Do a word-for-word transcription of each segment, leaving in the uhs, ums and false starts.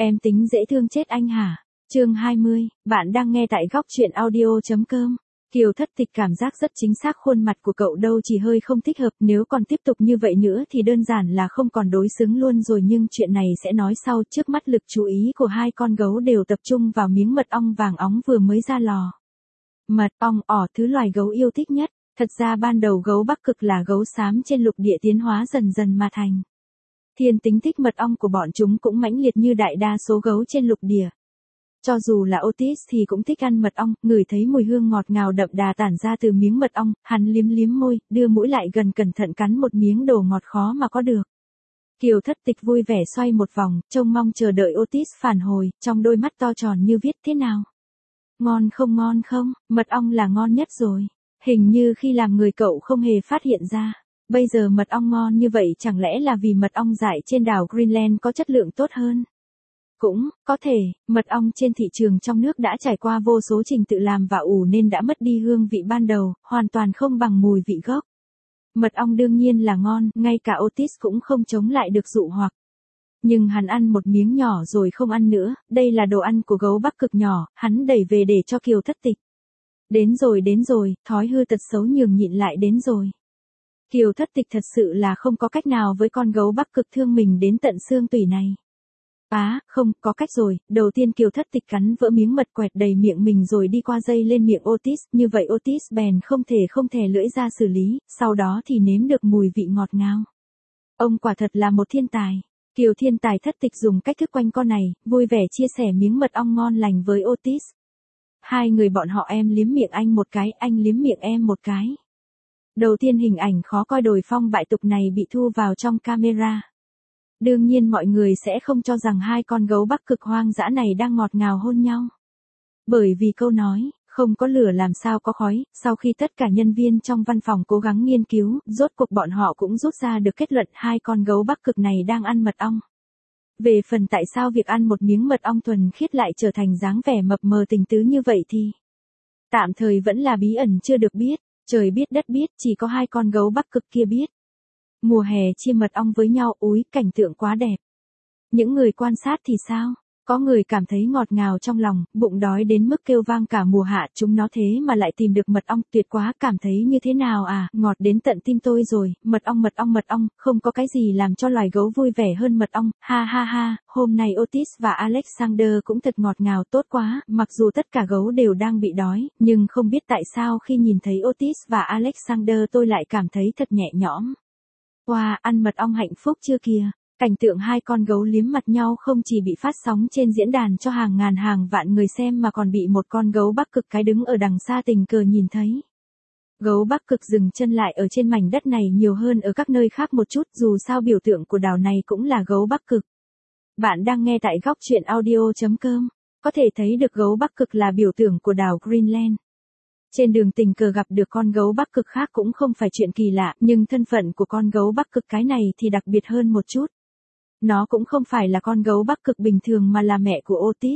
Em tính dễ thương chết anh hả? Chương hai mươi, bạn đang nghe tại góc truyện audio.com. Kiều Thất Tịch cảm giác rất chính xác khuôn mặt của cậu đâu chỉ hơi không thích hợp, nếu còn tiếp tục như vậy nữa thì đơn giản là không còn đối xứng luôn rồi, nhưng chuyện này sẽ nói sau. Trước mắt lực chú ý của hai con gấu đều tập trung vào miếng mật ong vàng óng vừa mới ra lò. Mật ong ỏ thứ loài gấu yêu thích nhất, thật ra ban đầu gấu Bắc Cực là gấu xám trên lục địa tiến hóa dần dần mà thành. Thiên tính thích mật ong của bọn chúng cũng mãnh liệt như đại đa số gấu trên lục địa. Cho dù là Otis thì cũng thích ăn mật ong, ngửi thấy mùi hương ngọt ngào đậm đà tản ra từ miếng mật ong, hắn liếm liếm môi, đưa mũi lại gần cẩn thận cắn một miếng đồ ngọt khó mà có được. Kiều Thất Tịch vui vẻ xoay một vòng, trông mong chờ đợi Otis phản hồi, trong đôi mắt to tròn như viết thế nào. Ngon không ngon không, mật ong là ngon nhất rồi. Hình như khi làm người cậu không hề phát hiện ra. Bây giờ mật ong ngon như vậy chẳng lẽ là vì mật ong dại trên đảo Greenland có chất lượng tốt hơn? Cũng, có thể, mật ong trên thị trường trong nước đã trải qua vô số trình tự làm và ủ nên đã mất đi hương vị ban đầu, hoàn toàn không bằng mùi vị gốc. Mật ong đương nhiên là ngon, ngay cả Otis cũng không chống lại được dụ hoặc. Nhưng hắn ăn một miếng nhỏ rồi không ăn nữa, đây là đồ ăn của gấu Bắc Cực nhỏ, hắn đẩy về để cho Kiều Thất Tịch. Đến rồi đến rồi, thói hư tật xấu nhường nhịn lại đến rồi. Kiều Thất Tịch thật sự là không có cách nào với con gấu Bắc Cực thương mình đến tận xương tủy này. Á, à, không, có cách rồi, đầu tiên Kiều Thất Tịch cắn vỡ miếng mật quẹt đầy miệng mình rồi đi qua dây lên miệng Otis, như vậy Otis bèn không thể không thè lưỡi ra xử lý, sau đó thì nếm được mùi vị ngọt ngào. Ông quả thật là một thiên tài. Kiều Thiên Tài Thất Tịch dùng cách thức quanh con này, vui vẻ chia sẻ miếng mật ong ngon lành với Otis. Hai người bọn họ em liếm miệng anh một cái, anh liếm miệng em một cái. Đầu tiên hình ảnh khó coi đồi phong bại tục này bị thu vào trong camera. Đương nhiên mọi người sẽ không cho rằng hai con gấu Bắc Cực hoang dã này đang ngọt ngào hôn nhau. Bởi vì câu nói, không có lửa làm sao có khói, sau khi tất cả nhân viên trong văn phòng cố gắng nghiên cứu, rốt cuộc bọn họ cũng rút ra được kết luận hai con gấu Bắc Cực này đang ăn mật ong. Về phần tại sao việc ăn một miếng mật ong thuần khiết lại trở thành dáng vẻ mập mờ tình tứ như vậy thì tạm thời vẫn là bí ẩn chưa được biết, trời biết đất biết, chỉ có hai con gấu Bắc Cực kia biết. Mùa hè chia mật ong với nhau, úi, cảnh tượng quá đẹp. Những người quan sát thì sao? Có người cảm thấy ngọt ngào trong lòng, bụng đói đến mức kêu vang cả mùa hạ, chúng nó thế mà lại tìm được mật ong, tuyệt quá, cảm thấy như thế nào à, ngọt đến tận tim tôi rồi, mật ong mật ong mật ong, không có cái gì làm cho loài gấu vui vẻ hơn mật ong, ha ha ha, hôm nay Otis và Alexander cũng thật ngọt ngào, tốt quá, mặc dù tất cả gấu đều đang bị đói, nhưng không biết tại sao khi nhìn thấy Otis và Alexander tôi lại cảm thấy thật nhẹ nhõm. Wow, ăn mật ong hạnh phúc chưa kìa. Cảnh tượng hai con gấu liếm mặt nhau không chỉ bị phát sóng trên diễn đàn cho hàng ngàn hàng vạn người xem mà còn bị một con gấu Bắc Cực cái đứng ở đằng xa tình cờ nhìn thấy. Gấu Bắc Cực dừng chân lại ở trên mảnh đất này nhiều hơn ở các nơi khác một chút, dù sao biểu tượng của đảo này cũng là gấu Bắc Cực. Bạn đang nghe tại góc truyện audio.com, có thể thấy được gấu Bắc Cực là biểu tượng của đảo Greenland. Trên đường tình cờ gặp được con gấu Bắc Cực khác cũng không phải chuyện kỳ lạ, nhưng thân phận của con gấu Bắc Cực cái này thì đặc biệt hơn một chút. Nó cũng không phải là con gấu Bắc Cực bình thường mà là mẹ của Otis.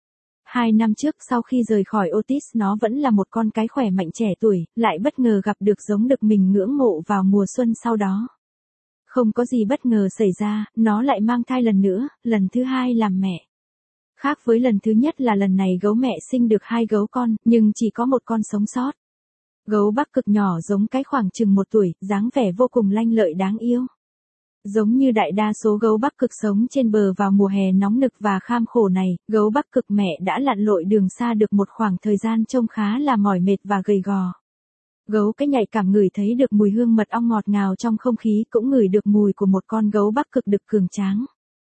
Hai năm trước sau khi rời khỏi Otis nó vẫn là một con cái khỏe mạnh trẻ tuổi, lại bất ngờ gặp được giống đực mình ngưỡng mộ vào mùa xuân sau đó. Không có gì bất ngờ xảy ra, nó lại mang thai lần nữa, lần thứ hai làm mẹ. Khác với lần thứ nhất là lần này gấu mẹ sinh được hai gấu con, nhưng chỉ có một con sống sót. Gấu Bắc Cực nhỏ giống cái khoảng chừng một tuổi, dáng vẻ vô cùng lanh lợi đáng yêu. Giống như đại đa số gấu Bắc Cực sống trên bờ vào mùa hè nóng nực và kham khổ này, gấu Bắc Cực mẹ đã lặn lội đường xa được một khoảng thời gian trông khá là mỏi mệt và gầy gò. Gấu cái nhạy cảm ngửi thấy được mùi hương mật ong ngọt ngào trong không khí, cũng ngửi được mùi của một con gấu Bắc Cực đực cường tráng.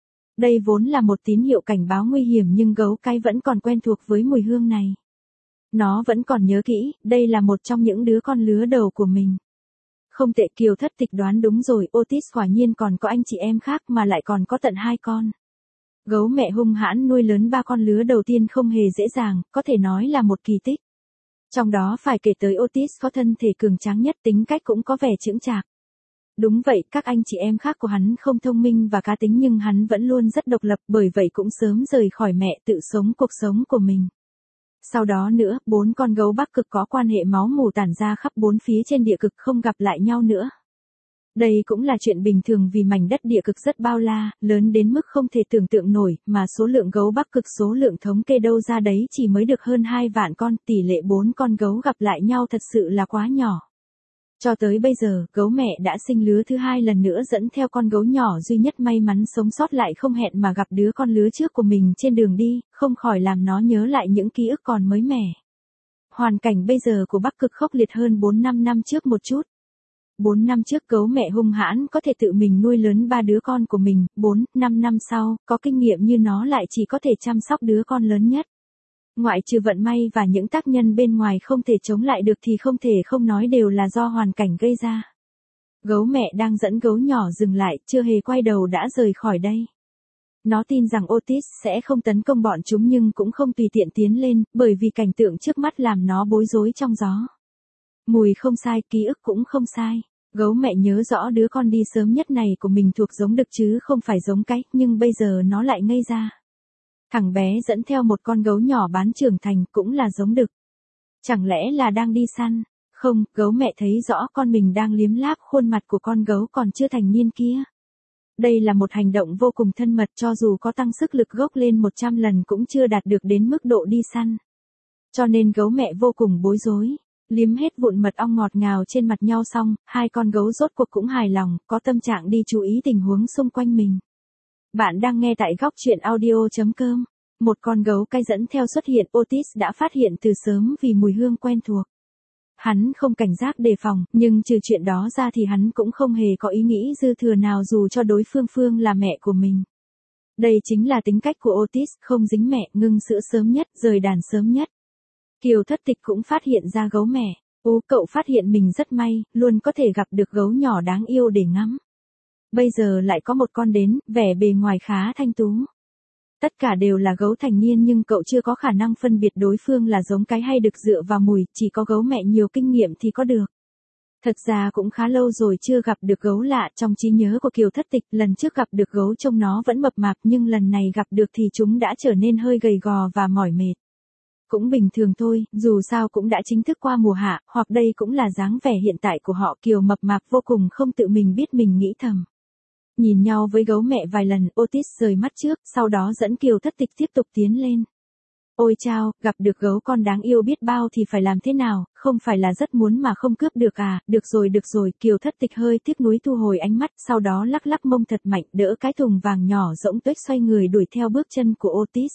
Đây vốn là một tín hiệu cảnh báo nguy hiểm nhưng gấu cái vẫn còn quen thuộc với mùi hương này. Nó vẫn còn nhớ kỹ, đây là một trong những đứa con lứa đầu của mình. Không tệ, Kiều Thất Tịch đoán đúng rồi, Otis quả nhiên còn có anh chị em khác mà lại còn có tận hai con. Gấu mẹ hung hãn nuôi lớn ba con lứa đầu tiên không hề dễ dàng, có thể nói là một kỳ tích. Trong đó phải kể tới Otis có thân thể cường tráng nhất, tính cách cũng có vẻ chững chạc. Đúng vậy, các anh chị em khác của hắn không thông minh và cá tính nhưng hắn vẫn luôn rất độc lập, bởi vậy cũng sớm rời khỏi mẹ tự sống cuộc sống của mình. Sau đó nữa, bốn con gấu Bắc Cực có quan hệ máu mủ tản ra khắp bốn phía trên địa cực không gặp lại nhau nữa. Đây cũng là chuyện bình thường vì mảnh đất địa cực rất bao la, lớn đến mức không thể tưởng tượng nổi, mà số lượng gấu Bắc Cực số lượng thống kê đâu ra đấy chỉ mới được hơn hai vạn con, tỷ lệ bốn con gấu gặp lại nhau thật sự là quá nhỏ. Cho tới bây giờ, gấu mẹ đã sinh lứa thứ hai lần nữa dẫn theo con gấu nhỏ duy nhất may mắn sống sót lại không hẹn mà gặp đứa con lứa trước của mình trên đường đi, không khỏi làm nó nhớ lại những ký ức còn mới mẻ. Hoàn cảnh bây giờ của Bắc Cực khốc liệt hơn bốn năm năm trước một chút. bốn năm trước gấu mẹ hung hãn có thể tự mình nuôi lớn ba đứa con của mình, bốn, năm năm sau, có kinh nghiệm như nó lại chỉ có thể chăm sóc đứa con lớn nhất. Ngoại trừ vận may và những tác nhân bên ngoài không thể chống lại được thì không thể không nói đều là do hoàn cảnh gây ra. Gấu mẹ đang dẫn gấu nhỏ dừng lại, chưa hề quay đầu đã rời khỏi đây. Nó tin rằng Otis sẽ không tấn công bọn chúng nhưng cũng không tùy tiện tiến lên, bởi vì cảnh tượng trước mắt làm nó bối rối trong gió. Mùi không sai, ký ức cũng không sai. Gấu mẹ nhớ rõ đứa con đi sớm nhất này của mình thuộc giống đực chứ không phải giống cái, nhưng bây giờ nó lại ngây ra. Thằng bé dẫn theo một con gấu nhỏ bán trưởng thành cũng là giống đực. Chẳng lẽ là đang đi săn? Không, gấu mẹ thấy rõ con mình đang liếm láp khuôn mặt của con gấu còn chưa thành niên kia. Đây là một hành động vô cùng thân mật, cho dù có tăng sức lực gốc lên một trăm lần cũng chưa đạt được đến mức độ đi săn. Cho nên gấu mẹ vô cùng bối rối. Liếm hết vụn mật ong ngọt ngào trên mặt nhau xong, hai con gấu rốt cuộc cũng hài lòng, có tâm trạng đi chú ý tình huống xung quanh mình. Bạn đang nghe tại góc truyện audio chấm com. Một con gấu cai dẫn theo xuất hiện, Otis đã phát hiện từ sớm vì mùi hương quen thuộc. Hắn không cảnh giác đề phòng, nhưng trừ chuyện đó ra thì hắn cũng không hề có ý nghĩ dư thừa nào dù cho đối phương phương là mẹ của mình. Đây chính là tính cách của Otis, không dính mẹ, ngưng sữa sớm nhất, rời đàn sớm nhất. Kiều Thất Tịch cũng phát hiện ra gấu mẹ. Ú cậu phát hiện mình rất may, luôn có thể gặp được gấu nhỏ đáng yêu để ngắm. Bây giờ lại có một con đến, vẻ bề ngoài khá thanh tú. Tất cả đều là gấu thành niên nhưng cậu chưa có khả năng phân biệt đối phương là giống cái hay đực dựa vào mùi, chỉ có gấu mẹ nhiều kinh nghiệm thì có được. Thật ra cũng khá lâu rồi chưa gặp được gấu lạ, trong trí nhớ của Kiều Thất Tịch, lần trước gặp được gấu trông nó vẫn mập mạp nhưng lần này gặp được thì chúng đã trở nên hơi gầy gò và mỏi mệt. Cũng bình thường thôi, dù sao cũng đã chính thức qua mùa hạ, hoặc đây cũng là dáng vẻ hiện tại của họ. Kiều mập mạp vô cùng không tự mình biết mình nghĩ thầm. Nhìn nhau với gấu mẹ vài lần, Otis rời mắt trước, sau đó dẫn Kiều Thất Tịch tiếp tục tiến lên. Ôi chao, gặp được gấu con đáng yêu biết bao thì phải làm thế nào, không phải là rất muốn mà không cướp được à, được rồi được rồi, Kiều Thất Tịch hơi tiếc nuối thu hồi ánh mắt, sau đó lắc lắc mông thật mạnh, đỡ cái thùng vàng nhỏ rỗng tuếch xoay người đuổi theo bước chân của Otis.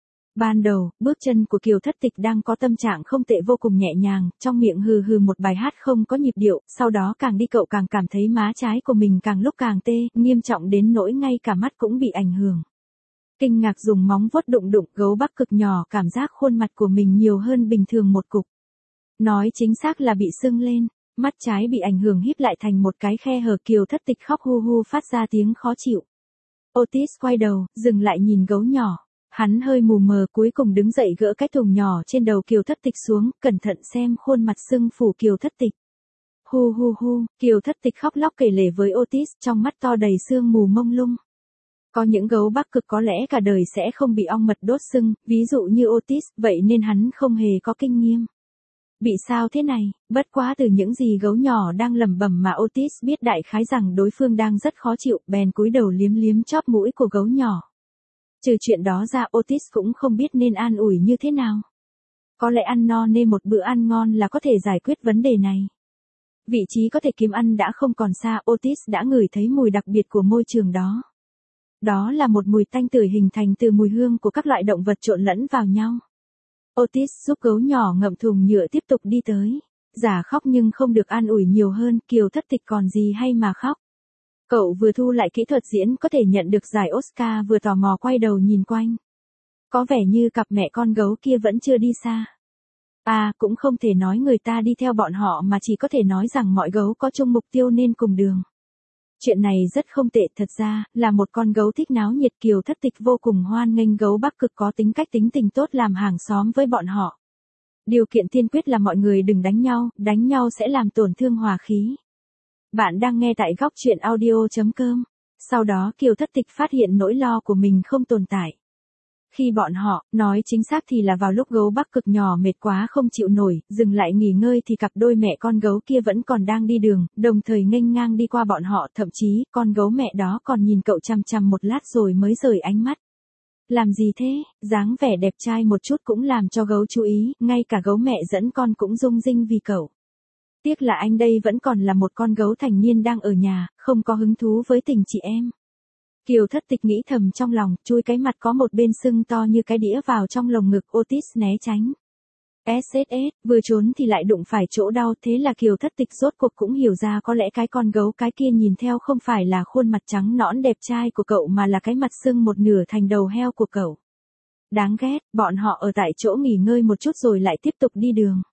Ban đầu, bước chân của Kiều Thất Tịch đang có tâm trạng không tệ, vô cùng nhẹ nhàng, trong miệng hừ hừ một bài hát không có nhịp điệu, sau đó càng đi cậu càng cảm thấy má trái của mình càng lúc càng tê, nghiêm trọng đến nỗi ngay cả mắt cũng bị ảnh hưởng. Kinh ngạc dùng móng vuốt đụng đụng, gấu Bắc Cực nhỏ cảm giác khuôn mặt của mình nhiều hơn bình thường một cục. Nói chính xác là bị sưng lên, mắt trái bị ảnh hưởng híp lại thành một cái khe hở. Kiều Thất Tịch khóc hu hu phát ra tiếng khó chịu. Otis quay đầu, dừng lại nhìn gấu nhỏ. Hắn hơi mù mờ cuối cùng đứng dậy gỡ cái thùng nhỏ trên đầu Kiều Thất Tịch xuống, cẩn thận xem khuôn mặt sưng phủ Kiều Thất Tịch. Hu hu hu, Kiều Thất Tịch khóc lóc kể lể với Otis, trong mắt to đầy sương mù mông lung. Có những gấu Bắc Cực có lẽ cả đời sẽ không bị ong mật đốt sưng, ví dụ như Otis, vậy nên hắn không hề có kinh nghiệm. Bị sao thế này, bất quá từ những gì gấu nhỏ đang lẩm bẩm mà Otis biết đại khái rằng đối phương đang rất khó chịu, bèn cúi đầu liếm liếm chóp mũi của gấu nhỏ. Trừ chuyện đó ra, Otis cũng không biết nên an ủi như thế nào. Có lẽ ăn no nên một bữa ăn ngon là có thể giải quyết vấn đề này. Vị trí có thể kiếm ăn đã không còn xa, Otis đã ngửi thấy mùi đặc biệt của môi trường đó. Đó là một mùi tanh tưởi hình thành từ mùi hương của các loại động vật trộn lẫn vào nhau. Otis giúp gấu nhỏ ngậm thùng nhựa tiếp tục đi tới. Giả khóc nhưng không được an ủi nhiều hơn, Kiều Thất Tịch còn gì hay mà khóc. Cậu vừa thu lại kỹ thuật diễn có thể nhận được giải Oscar vừa tò mò quay đầu nhìn quanh. Có vẻ như cặp mẹ con gấu kia vẫn chưa đi xa. À, cũng không thể nói người ta đi theo bọn họ mà chỉ có thể nói rằng mọi gấu có chung mục tiêu nên cùng đường. Chuyện này rất không tệ, thật ra, là một con gấu thích náo nhiệt. Kiều Thất Tịch vô cùng hoan nghênh gấu Bắc Cực có tính cách tính tình tốt làm hàng xóm với bọn họ. Điều kiện tiên quyết là mọi người đừng đánh nhau, đánh nhau sẽ làm tổn thương hòa khí. Bạn đang nghe tại góc truyện audio chấm com. Sau đó Kiều Thất Tịch phát hiện nỗi lo của mình không tồn tại. Khi bọn họ, nói chính xác thì là vào lúc gấu Bắc Cực nhỏ mệt quá không chịu nổi, dừng lại nghỉ ngơi thì cặp đôi mẹ con gấu kia vẫn còn đang đi đường, đồng thời nghênh ngang đi qua bọn họ, thậm chí, con gấu mẹ đó còn nhìn cậu chằm chằm một lát rồi mới rời ánh mắt. Làm gì thế, dáng vẻ đẹp trai một chút cũng làm cho gấu chú ý, ngay cả gấu mẹ dẫn con cũng rung rinh vì cậu. Tiếc là anh đây vẫn còn là một con gấu thành niên đang ở nhà, không có hứng thú với tình chị em. Kiều Thất Tịch nghĩ thầm trong lòng, chui cái mặt có một bên sưng to như cái đĩa vào trong lồng ngực, Otis né tránh. ét ét ét, vừa trốn thì lại đụng phải chỗ đau, thế là Kiều Thất Tịch rốt cuộc cũng hiểu ra có lẽ cái con gấu cái kia nhìn theo không phải là khuôn mặt trắng nõn đẹp trai của cậu mà là cái mặt sưng một nửa thành đầu heo của cậu. Đáng ghét, bọn họ ở tại chỗ nghỉ ngơi một chút rồi lại tiếp tục đi đường.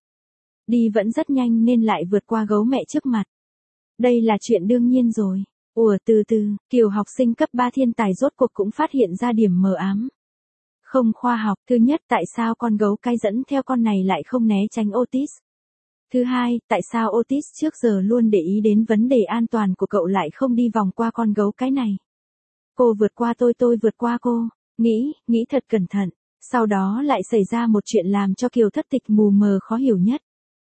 Đi vẫn rất nhanh nên lại vượt qua gấu mẹ trước mặt. Đây là chuyện đương nhiên rồi. Ủa từ từ, Kiều học sinh cấp ba thiên tài rốt cuộc cũng phát hiện ra điểm mờ ám. Không khoa học, thứ nhất tại sao con gấu cái dẫn theo con này lại không né tránh Otis. Thứ hai, tại sao Otis trước giờ luôn để ý đến vấn đề an toàn của cậu lại không đi vòng qua con gấu cái này. Cô vượt qua tôi tôi vượt qua cô, nghĩ, nghĩ thật cẩn thận, sau đó lại xảy ra một chuyện làm cho Kiều Thất Tịch mù mờ khó hiểu nhất.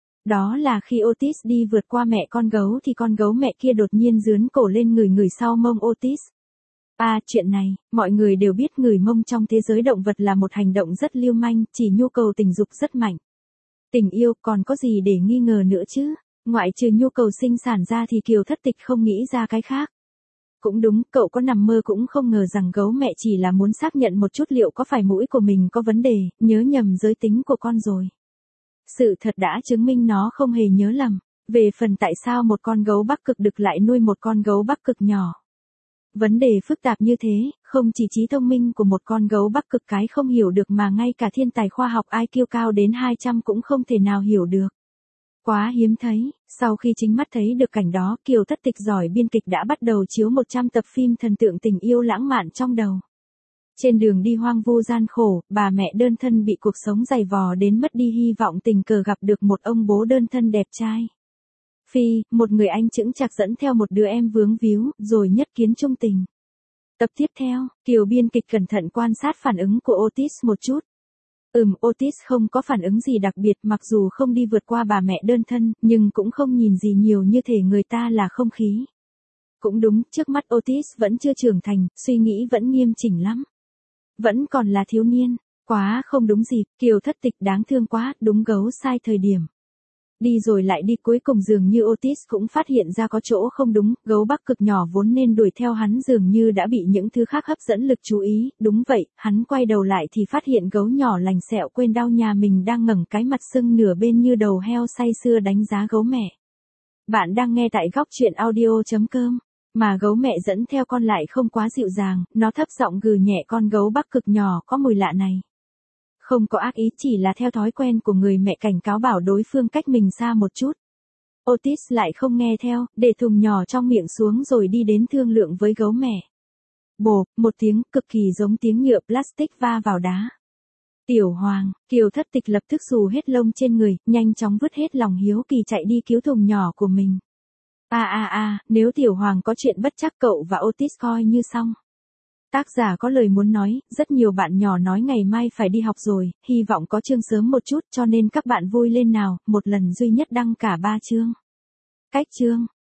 Đó là khi Otis đi vượt qua mẹ con gấu thì con gấu mẹ kia đột nhiên giương cổ lên người người sau mông Otis. À, chuyện này, mọi người đều biết người mông trong thế giới động vật là một hành động rất lưu manh, chỉ nhu cầu tình dục rất mạnh. Tình yêu còn có gì để nghi ngờ nữa chứ, ngoại trừ nhu cầu sinh sản ra thì Kiều Thất Tịch không nghĩ ra cái khác. Cũng đúng, cậu có nằm mơ cũng không ngờ rằng gấu mẹ chỉ là muốn xác nhận một chút liệu có phải mũi của mình có vấn đề, nhớ nhầm giới tính của con rồi. Sự thật đã chứng minh nó không hề nhớ lầm. Về phần tại sao một con gấu Bắc Cực đực lại nuôi một con gấu Bắc Cực nhỏ. Vấn đề phức tạp như thế, không chỉ trí thông minh của một con gấu Bắc Cực cái không hiểu được mà ngay cả thiên tài khoa học i kiu cao đến hai trăm cũng không thể nào hiểu được. Quá hiếm thấy, sau khi chính mắt thấy được cảnh đó, Kiều Thất Tịch giỏi biên kịch đã bắt đầu chiếu một trăm tập phim thần tượng tình yêu lãng mạn trong đầu. Trên đường đi hoang vu gian khổ, bà mẹ đơn thân bị cuộc sống dày vò đến mất đi hy vọng tình cờ gặp được một ông bố đơn thân đẹp trai. Phi, một người anh chững chạc dẫn theo một đứa em vướng víu, rồi nhất kiến chung tình. Tập tiếp theo, Kiều biên kịch cẩn thận quan sát phản ứng của Otis một chút. Ừm, Otis không có phản ứng gì đặc biệt mặc dù không đi vượt qua bà mẹ đơn thân, nhưng cũng không nhìn gì nhiều như thể người ta là không khí. Cũng đúng, trước mắt Otis vẫn chưa trưởng thành, suy nghĩ vẫn nghiêm chỉnh lắm. Vẫn còn là thiếu niên, quá không đúng gì, Kiều Thất Tịch đáng thương quá, đúng gấu sai thời điểm. Đi rồi lại đi cuối cùng dường như Otis cũng phát hiện ra có chỗ không đúng, gấu Bắc Cực nhỏ vốn nên đuổi theo hắn dường như đã bị những thứ khác hấp dẫn lực chú ý, đúng vậy, hắn quay đầu lại thì phát hiện gấu nhỏ lành sẹo quên đau nhà mình đang ngẩng cái mặt sưng nửa bên như đầu heo say sưa đánh giá gấu mẹ. Bạn đang nghe tại góc truyện audio chấm com. Mà gấu mẹ dẫn theo con lại không quá dịu dàng, nó thấp giọng gừ nhẹ con gấu Bắc Cực nhỏ có mùi lạ này. Không có ác ý, chỉ là theo thói quen của người mẹ cảnh cáo bảo đối phương cách mình xa một chút. Otis lại không nghe theo, để thùng nhỏ trong miệng xuống rồi đi đến thương lượng với gấu mẹ. Bộp, một tiếng cực kỳ giống tiếng nhựa plastic va vào đá. Tiểu Hoàng, Kiều Thất Tịch lập tức xù hết lông trên người, nhanh chóng vứt hết lòng hiếu kỳ chạy đi cứu thùng nhỏ của mình. À à à, nếu Tiểu Hoàng có chuyện bất trắc cậu và Otis coi như xong. Tác giả có lời muốn nói, rất nhiều bạn nhỏ nói ngày mai phải đi học rồi, hy vọng có chương sớm một chút cho nên các bạn vui lên nào, một lần duy nhất đăng cả ba chương. Cách chương